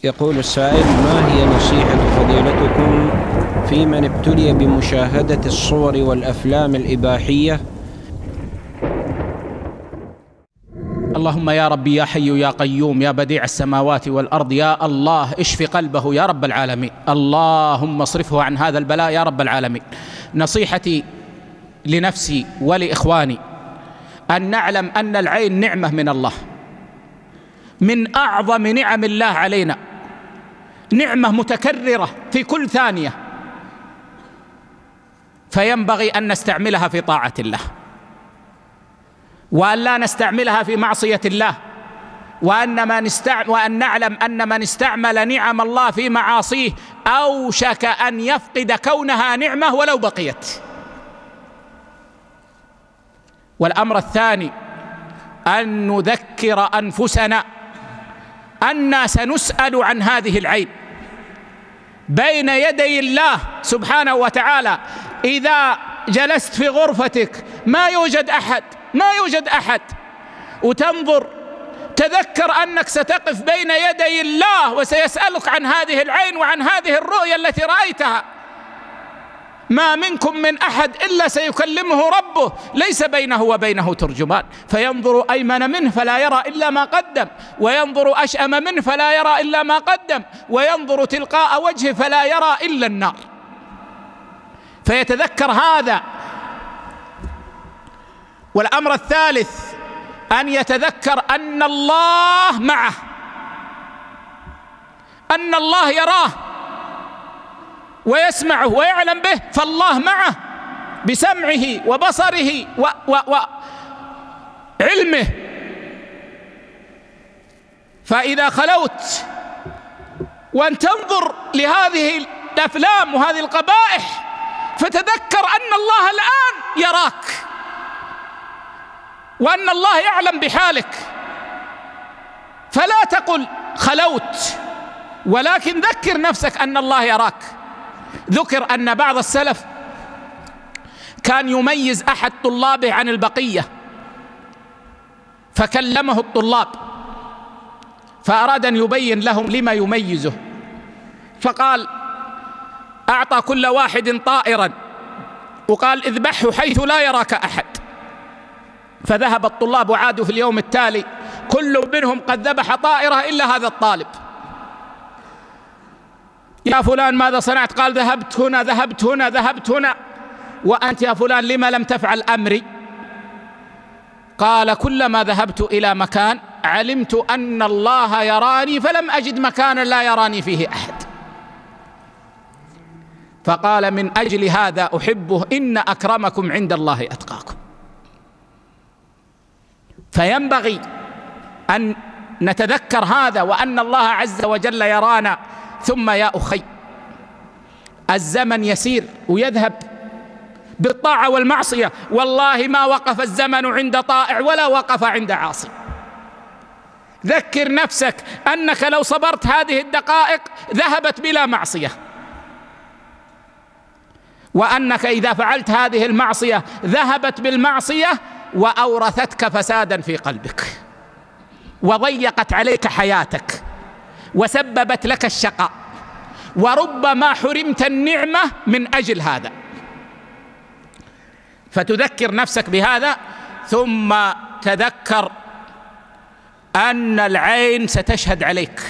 يقول السائل: ما هي نصيحة فضيلتكم في من ابتلي بمشاهدة الصور والأفلام الإباحية؟ اللهم يا ربي يا حي يا قيوم يا بديع السماوات والأرض، يا الله اشف قلبه يا رب العالمين، اللهم اصرفه عن هذا البلاء يا رب العالمين. نصيحتي لنفسي ولإخواني أن نعلم أن العين نعمة من الله، من أعظم نعم الله علينا، نعمة متكررة في كل ثانية، فينبغي أن نستعملها في طاعة الله، وأن لا نستعملها في معصية الله، وأن نعلم أن من استعمل نعم الله في معاصيه أوشك أن يفقد كونها نعمة ولو بقيت. والأمر الثاني أن نذكر أنفسنا أننا سنسأل عن هذه العين بين يدي الله سبحانه وتعالى. إذا جلست في غرفتك ما يوجد أحد وتنظر، تذكر أنك ستقف بين يدي الله وسيسألك عن هذه العين وعن هذه الرؤيا التي رأيتها. ما منكم من أحد إلا سيكلمه ربه، ليس بينه وبينه ترجمان، فينظر أيمن منه فلا يرى إلا ما قدم، وينظر أشأم منه فلا يرى إلا ما قدم، وينظر تلقاء وجهه فلا يرى إلا النار. فيتذكر هذا. والأمر الثالث أن يتذكر أن الله معه، أن الله يراه ويسمعه ويعلم به، فالله معه بسمعه وبصره وعلمه. فإذا خلوت وأن تنظر لهذه الأفلام وهذه القبائح فتذكر أن الله الآن يراك، وأن الله يعلم بحالك، فلا تقل خلوت، ولكن ذكر نفسك أن الله يراك. ذكر أن بعض السلف كان يميز أحد طلابه عن البقية، فكلمه الطلاب فأراد أن يبين لهم لما يميزه، فقال: أعطى كل واحد طائرا وقال: اذبحه حيث لا يراك أحد. فذهب الطلاب وعادوا في اليوم التالي كل منهم قد ذبح طائرة إلا هذا الطالب. يا فلان ماذا صنعت؟ قال: ذهبت هنا. وأنت يا فلان لما لم تفعل أمري؟ قال: كلما ذهبت إلى مكان علمت أن الله يراني فلم أجد مكانا لا يراني فيه أحد. فقال: من أجل هذا أحبه، إن أكرمكم عند الله أتقاكم. فينبغي أن نتذكر هذا، وأن الله عز وجل يرانا. ثم يا أخي، الزمن يسير ويذهب بالطاعة والمعصية، والله ما وقف الزمن عند طائع ولا وقف عند عاصي. ذكر نفسك أنك لو صبرت هذه الدقائق ذهبت بلا معصية، وأنك إذا فعلت هذه المعصية ذهبت بالمعصية وأورثتك فسادا في قلبك، وضيقت عليك حياتك، وسببت لك الشقاء، وربما حرمت النعمة من أجل هذا. فتذكر نفسك بهذا، ثم تذكر أن العين ستشهد عليك،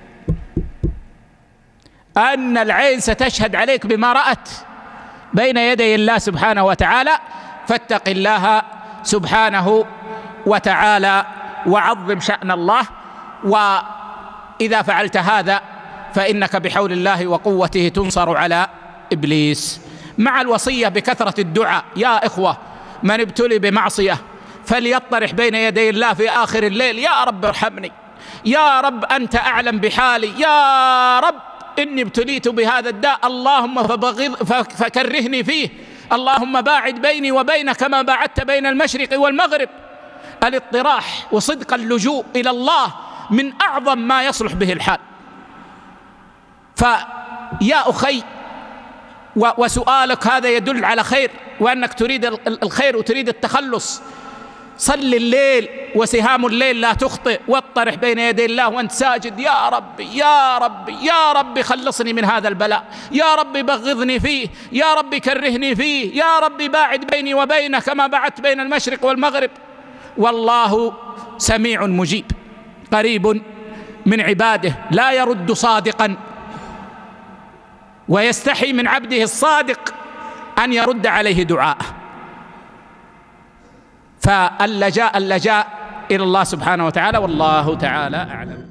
أن العين ستشهد عليك بما رأت بين يدي الله سبحانه وتعالى. فاتق الله سبحانه وتعالى وعظم شأن الله. وإذا فعلت هذا فإنك بحول الله وقوته تنصر على إبليس. مع الوصية بكثرة الدعاء. يا إخوة، من ابتلي بمعصية فليطرح بين يدي الله في آخر الليل: يا رب ارحمني، يا رب أنت أعلم بحالي، يا رب إني ابتليت بهذا الداء، اللهم فكرهني فيه، اللهم باعد بيني وبينك كما باعدت بين المشرق والمغرب. الاطراح وصدق اللجوء إلى الله من أعظم ما يصلح به الحال. فيا أخي، وسؤالك هذا يدل على خير، وأنك تريد الخير وتريد التخلص. صل الليل وسهام الليل لا تخطئ، واطرح بين يدي الله وانت ساجد: يا ربي يا ربي يا ربي خلصني من هذا البلاء، يا ربي بغضني فيه، يا ربي كرهني فيه، يا ربي باعد بيني وبينه كما بعدت بين المشرق والمغرب. والله سميع مجيب قريب من عباده، لا يرد صادقا، ويستحي من عبده الصادق أن يرد عليه دعاءه. فاللجاء إلى الله سبحانه وتعالى، والله تعالى أعلم.